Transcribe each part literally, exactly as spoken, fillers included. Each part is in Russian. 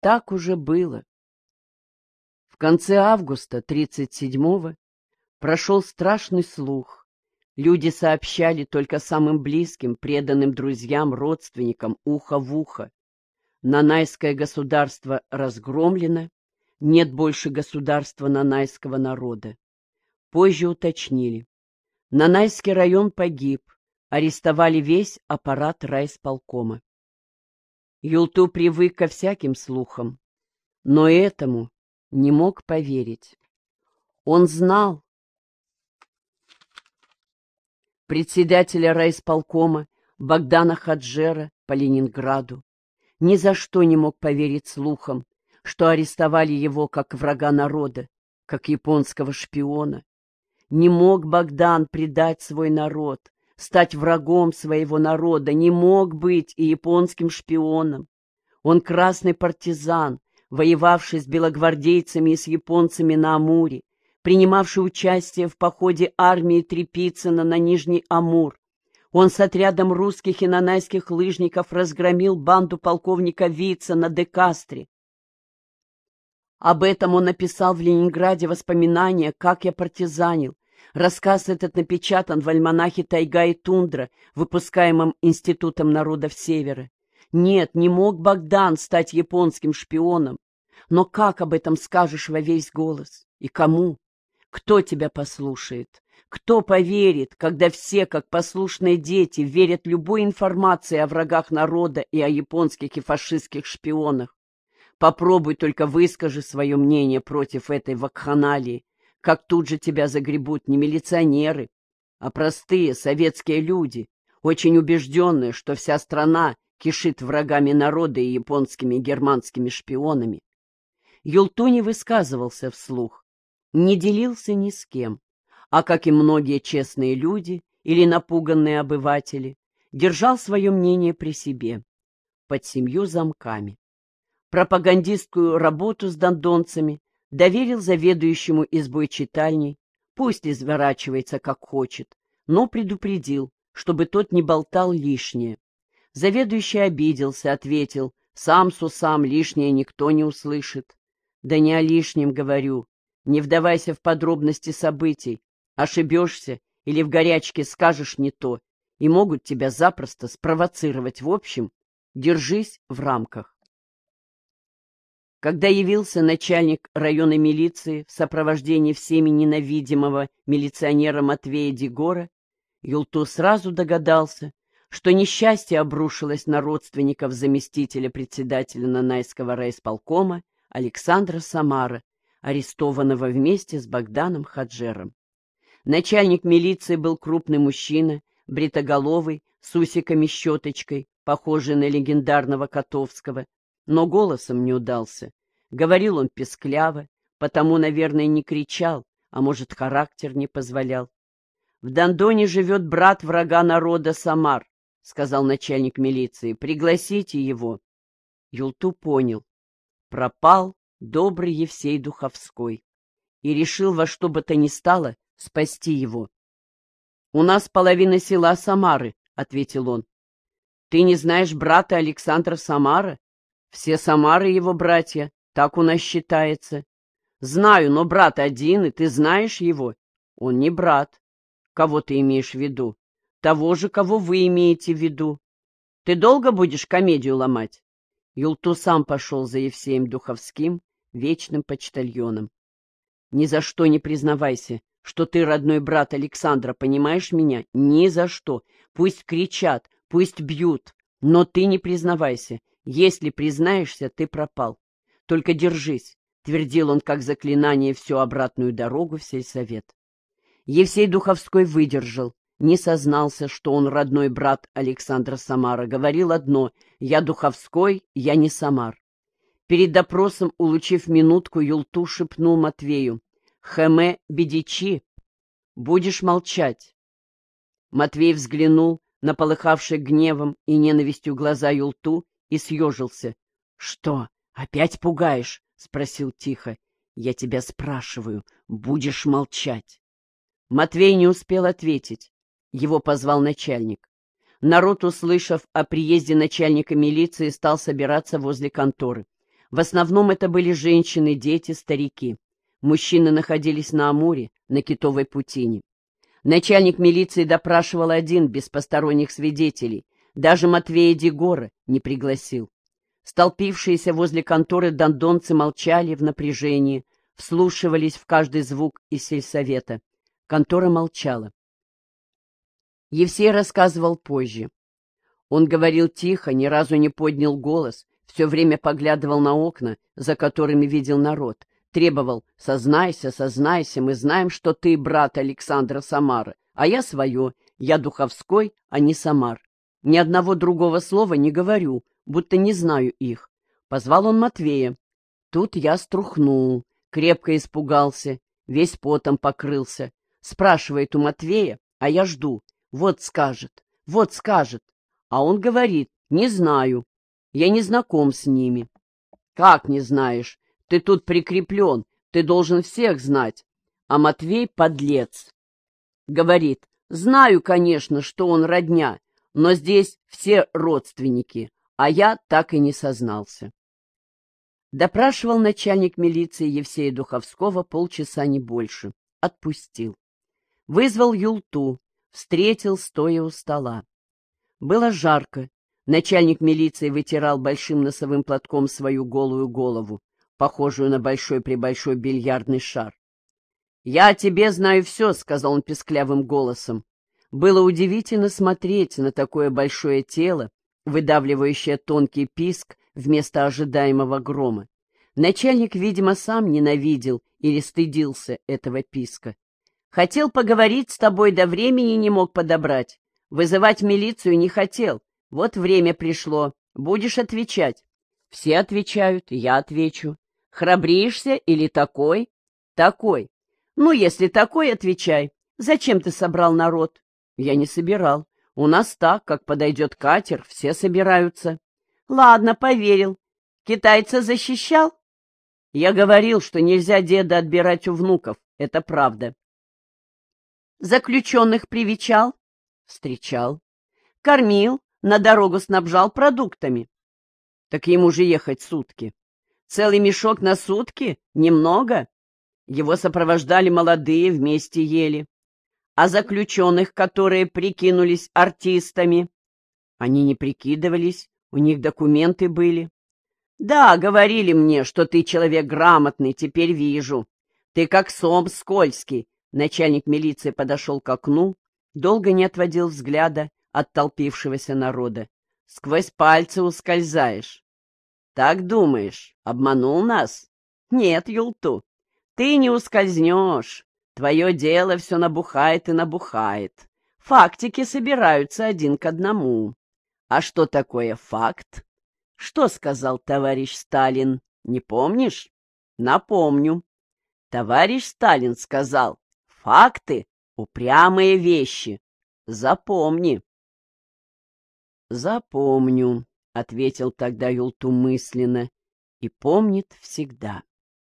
так уже было. В конце августа тридцать седьмого прошел страшный слух. Люди сообщали только самым близким, преданным друзьям, родственникам, ухо в ухо. Нанайское государство разгромлено, нет больше государства нанайского народа. Позже уточнили. Нанайский район погиб, арестовали весь аппарат райисполкома. Юлту привык ко всяким слухам, но этому не мог поверить. Он знал председателя райисполкома Богдана Хаджера по Ленинграду. Ни за что не мог поверить слухам, что арестовали его как врага народа, как японского шпиона. Не мог Богдан предать свой народ, стать врагом своего народа, не мог быть и японским шпионом. Он красный партизан, воевавший с белогвардейцами и с японцами на Амуре, принимавший участие в походе армии Трепицына на Нижний Амур. Он с отрядом русских и нанайских лыжников разгромил банду полковника Вица на Декастре. Об этом он написал в Ленинграде воспоминания «Как я партизанил». Рассказ этот напечатан в альманахе «Тайга и тундра», выпускаемом Институтом народов Севера. Нет, не мог Богдан стать японским шпионом. Но как об этом скажешь во весь голос? И кому? Кто тебя послушает? Кто поверит, когда все, как послушные дети, верят любой информации о врагах народа и о японских и фашистских шпионах? Попробуй только выскажи свое мнение против этой вакханалии, как тут же тебя загребут не милиционеры, а простые советские люди, очень убежденные, что вся страна кишит врагами народа и японскими и германскими шпионами. Юлту не высказывался вслух, не делился ни с кем, а, как и многие честные люди или напуганные обыватели, держал свое мнение при себе, под семью замками. Пропагандистскую работу с дондонцами доверил заведующему избой читальней, пусть изворачивается как хочет, но предупредил, чтобы тот не болтал лишнее. Заведующий обиделся, ответил, сам с усам лишнее никто не услышит. Да не о лишнем говорю, не вдавайся в подробности событий, ошибешься или в горячке скажешь не то, и могут тебя запросто спровоцировать. В общем, держись в рамках. Когда явился начальник районной милиции в сопровождении всеми ненавидимого милиционера Матвея Дегора, Юлту сразу догадался, что несчастье обрушилось на родственников заместителя председателя Нанайского райисполкома Александра Самара, арестованного вместе с Богданом Хаджером. Начальник милиции был крупный мужчина, бритоголовый, с усиками-щеточкой, похожий на легендарного Котовского, но голосом не удался. Говорил он пескляво, потому, наверное, не кричал, а может, характер не позволял. — В Дондоне живет брат врага народа Самар, — сказал начальник милиции. — Пригласите его. Юлту понял. Пропал добрый Евсей Духовской и решил во что бы то ни стало спасти его. — У нас половина села Самары, — ответил он. — Ты не знаешь брата Александра Самара? Все Самары его братья, так у нас считается. Знаю, но брат один, и ты знаешь его. Он не брат. Кого ты имеешь в виду? Того же, кого вы имеете в виду. Ты долго будешь комедию ломать? Юлту сам пошел за Евсеем Духовским, вечным почтальоном. Ни за что не признавайся, что ты родной брат Александра, понимаешь меня? Ни за что. Пусть кричат, пусть бьют, но ты не признавайся. Если признаешься, ты пропал. Только держись, — твердил он как заклинание всю обратную дорогу в сельсовет. Евсей Духовской выдержал, не сознался, что он родной брат Александра Самара. Говорил одно: «Я Духовской, я не Самар». Перед допросом, улучив минутку, Юлту шепнул Матвею: «Хэме бедичи, будешь молчать». Матвей взглянул на полыхавшие гневом и ненавистью глаза Юлту и съежился. — Что, опять пугаешь? — спросил тихо. — Я тебя спрашиваю, будешь молчать? Матвей не успел ответить. Его позвал начальник. Народ, услышав о приезде начальника милиции, стал собираться возле конторы. В основном это были женщины, дети, старики. Мужчины находились на Амуре, на Китовой путине. Начальник милиции допрашивал один, без посторонних свидетелей. Даже Матвея Дегора не пригласил. Столпившиеся возле конторы дондонцы молчали в напряжении, вслушивались в каждый звук из сельсовета. Контора молчала. Евсей рассказывал позже. Он говорил тихо, ни разу не поднял голос, все время поглядывал на окна, за которыми видел народ, требовал: «Сознайся, сознайся, мы знаем, что ты брат Александра Самара, а я свое, я Духовской, а не Самар. Ни одного другого слова не говорю, будто не знаю их». Позвал он Матвея. Тут я струхнул, крепко испугался, весь потом покрылся. Спрашивает у Матвея, а я жду. Вот скажет, вот скажет. А он говорит: «Не знаю, я не знаком с ними». «Как не знаешь? Ты тут прикреплен, ты должен всех знать». А Матвей, подлец, говорит: «Знаю, конечно, что он родня, но здесь все родственники, а я так и не сознался». Допрашивал начальник милиции Евсея Духовского полчаса, не больше. Отпустил. Вызвал Юлту, встретил, стоя у стола. Было жарко. Начальник милиции вытирал большим носовым платком свою голую голову, похожую на большой-пребольшой бильярдный шар. «Я о тебе знаю все», — сказал он песклявым голосом. Было удивительно смотреть на такое большое тело, выдавливающее тонкий писк вместо ожидаемого грома. Начальник, видимо, сам ненавидел или стыдился этого писка. «Хотел поговорить с тобой, да времени не мог подобрать. Вызывать милицию не хотел. Вот время пришло. Будешь отвечать». Все отвечают, я отвечу. «Храбришься или такой?» «Такой». «Ну, если такой, отвечай. Зачем ты собрал народ?» «Я не собирал. У нас так, как подойдет катер, все собираются». «Ладно, поверил. Китайца защищал?» «Я говорил, что нельзя деда отбирать у внуков. Это правда». «Заключенных привечал?» «Встречал». «Кормил, на дорогу снабжал продуктами?» «Так ему же ехать сутки». «Целый мешок на сутки? Немного?» Его сопровождали молодые, вместе ели. «А заключенных, которые прикинулись артистами?» «Они не прикидывались, у них документы были». «Да, говорили мне, что ты человек грамотный, теперь вижу. Ты как сом скользкий». Начальник милиции подошел к окну, долго не отводил взгляда от толпившегося народа. «Сквозь пальцы ускользаешь». «Так думаешь, обманул нас?» «Нет, Юлту, ты не ускользнешь. Твое дело все набухает и набухает. Фактики собираются один к одному». «А что такое факт?» «Что сказал товарищ Сталин? Не помнишь?» «Напомню. Товарищ Сталин сказал: факты — упрямые вещи. Запомни». «Запомню», — ответил тогда Юлту мысленно, — «и помнит всегда».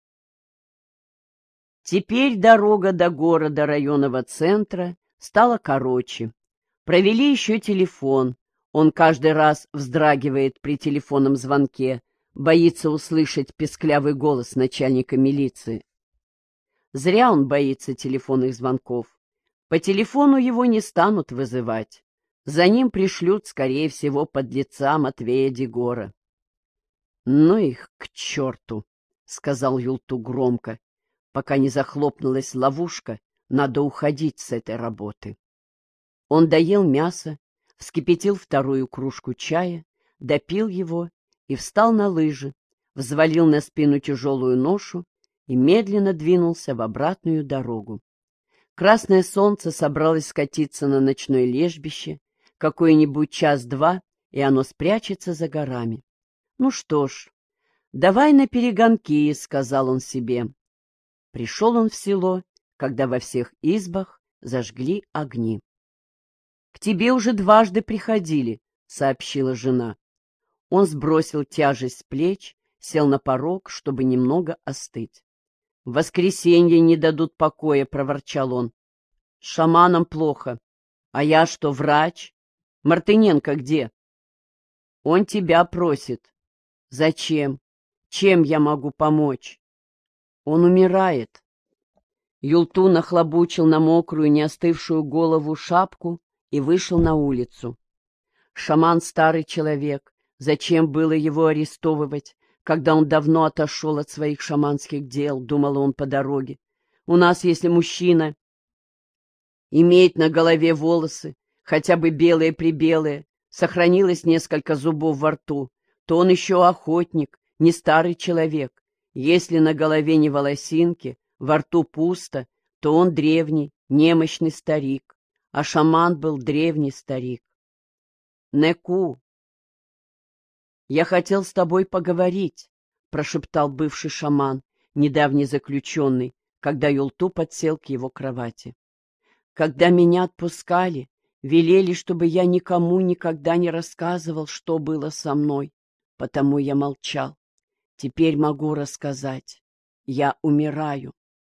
Теперь дорога до города районного центра стала короче. Провели еще телефон. Он каждый раз вздрагивает при телефонном звонке, боится услышать песклявый голос начальника милиции. Зря он боится телефонных звонков. По телефону его не станут вызывать. За ним пришлют, скорее всего, подлеца Матвея Дегора. «Ну их к черту!» — сказал Юлту громко. «Пока не захлопнулась ловушка, надо уходить с этой работы». Он доел мясо, вскипятил вторую кружку чая, допил его и встал на лыжи, взвалил на спину тяжелую ношу и медленно двинулся в обратную дорогу. Красное солнце собралось скатиться на ночное лежбище, какой-нибудь час-два, и оно спрячется за горами. «Ну что ж, давай на перегонки», — сказал он себе. Пришел он в село, когда во всех избах зажгли огни. «К тебе уже дважды приходили», — сообщила жена. Он сбросил тяжесть с плеч, сел на порог, чтобы немного остыть. «В воскресенье не дадут покоя», — проворчал он. «Шаманам плохо. А я что, врач? Мартыненко где?» «Он тебя просит». «Зачем?» Чем я могу помочь? Он умирает. Юлту нахлобучил на мокрую, не остывшую голову шапку и вышел на улицу. Шаман — старый человек. Зачем было его арестовывать, когда он давно отошел от своих шаманских дел, думал он по дороге. У нас, если мужчина имеет на голове волосы, хотя бы белые-прибелые, сохранилось несколько зубов во рту, то он еще охотник, не старый человек. Если на голове не волосинки, во рту пусто, то он древний, немощный старик, а шаман был древний старик. Неку, я хотел с тобой поговорить, прошептал бывший шаман, недавний заключенный, когда Юлту подсел к его кровати. Когда меня отпускали, велели, чтобы я никому никогда не рассказывал, что было со мной, потому я молчал. Теперь могу рассказать. Я умираю.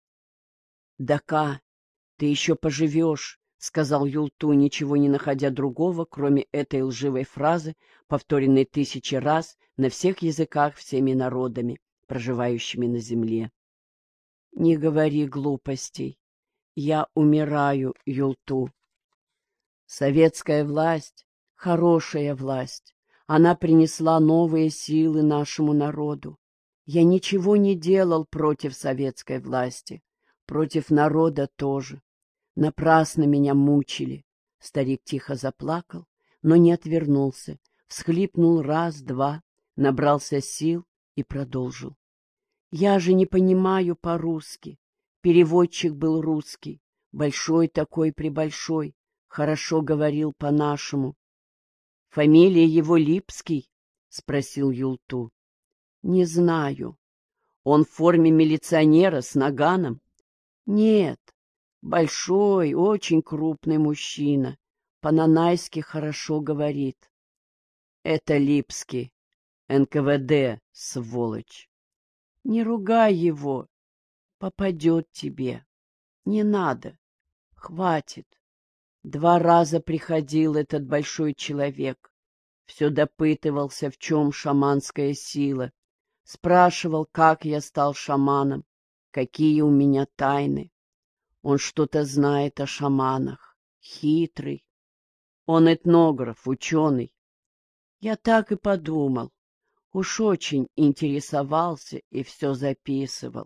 Дака, ты еще поживешь, — сказал Юлту, ничего не находя другого, кроме этой лживой фразы, повторенной тысячи раз на всех языках всеми народами, проживающими на земле. Не говори глупостей. Я умираю, Юлту. Советская власть — хорошая власть. Она принесла новые силы нашему народу. Я ничего не делал против советской власти. Против народа тоже. Напрасно меня мучили. Старик тихо заплакал, но не отвернулся. Всхлипнул раз, два, набрался сил и продолжил. Я же не понимаю по-русски. Переводчик был русский, большой такой-пребольшой, хорошо говорил по-нашему. — Фамилия его Липский? — спросил Юлту. — Не знаю. Он в форме милиционера с наганом? — Нет. Большой, очень крупный мужчина. По-нанайски хорошо говорит. — Это Липский. эн ка вэ дэ, сволочь. — Не ругай его. Попадет тебе. Не надо. Хватит. Два раза приходил этот большой человек. Все допытывался, в чем шаманская сила. Спрашивал, как я стал шаманом, какие у меня тайны. Он что-то знает о шаманах. Хитрый. Он этнограф, ученый. Я так и подумал. Уж очень интересовался и все записывал.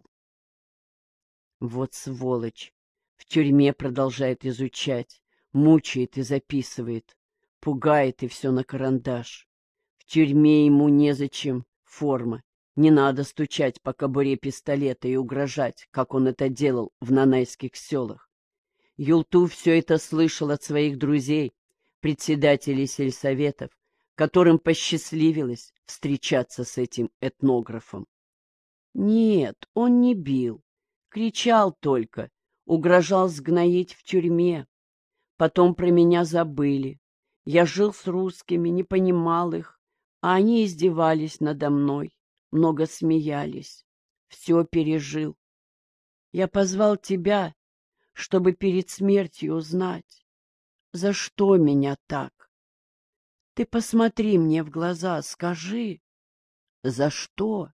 Вот сволочь. В тюрьме продолжает изучать, мучает и записывает, пугает и все на карандаш. В тюрьме ему незачем форма. Не надо стучать по кобуре пистолета и угрожать, как он это делал в нанайских селах. Юлту все это слышал от своих друзей, председателей сельсоветов, которым посчастливилось встречаться с этим этнографом. Нет, он не бил, кричал только, угрожал сгноить в тюрьме. Потом про меня забыли. Я жил с русскими, не понимал их, а они издевались надо мной, много смеялись. Все пережил. Я позвал тебя, чтобы перед смертью узнать, за что меня так. Ты посмотри мне в глаза, скажи, за что?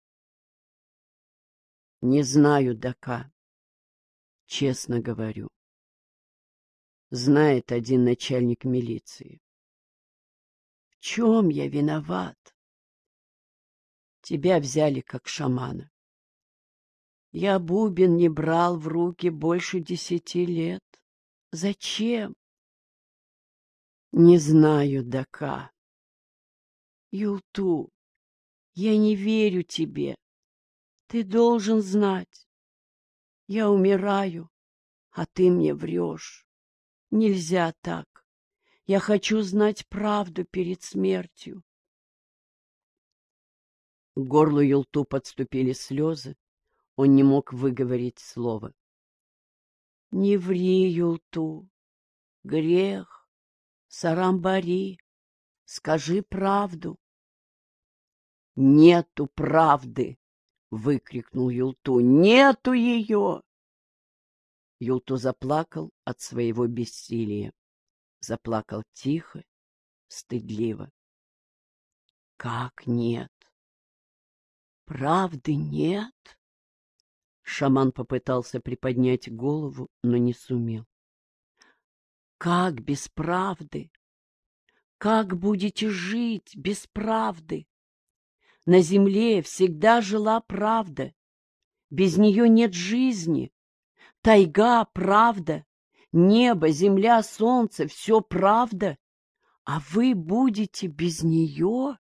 Не знаю, Дака, честно говорю. Знает один начальник милиции. В чем я виноват? Тебя взяли как шамана. Я бубен не брал в руки больше десяти лет. Зачем? Не знаю, Дака. Юлту, я не верю тебе. Ты должен знать. Я умираю, а ты мне врешь. Нельзя так. Я хочу знать правду перед смертью. К горлу Юлту подступили слезы. Он не мог выговорить слова. Не ври, Юлту. Грех. Сарамбари. Скажи правду. Нету правды, выкрикнул Юлту. Нету ее. Юлту заплакал от своего бессилия. Заплакал тихо, стыдливо. Как нет? Правды нет? Шаман попытался приподнять голову, но не сумел. Как без правды? Как будете жить без правды? На земле всегда жила правда. Без нее нет жизни. Тайга — правда. Небо, земля, солнце — все правда. А вы будете без нее?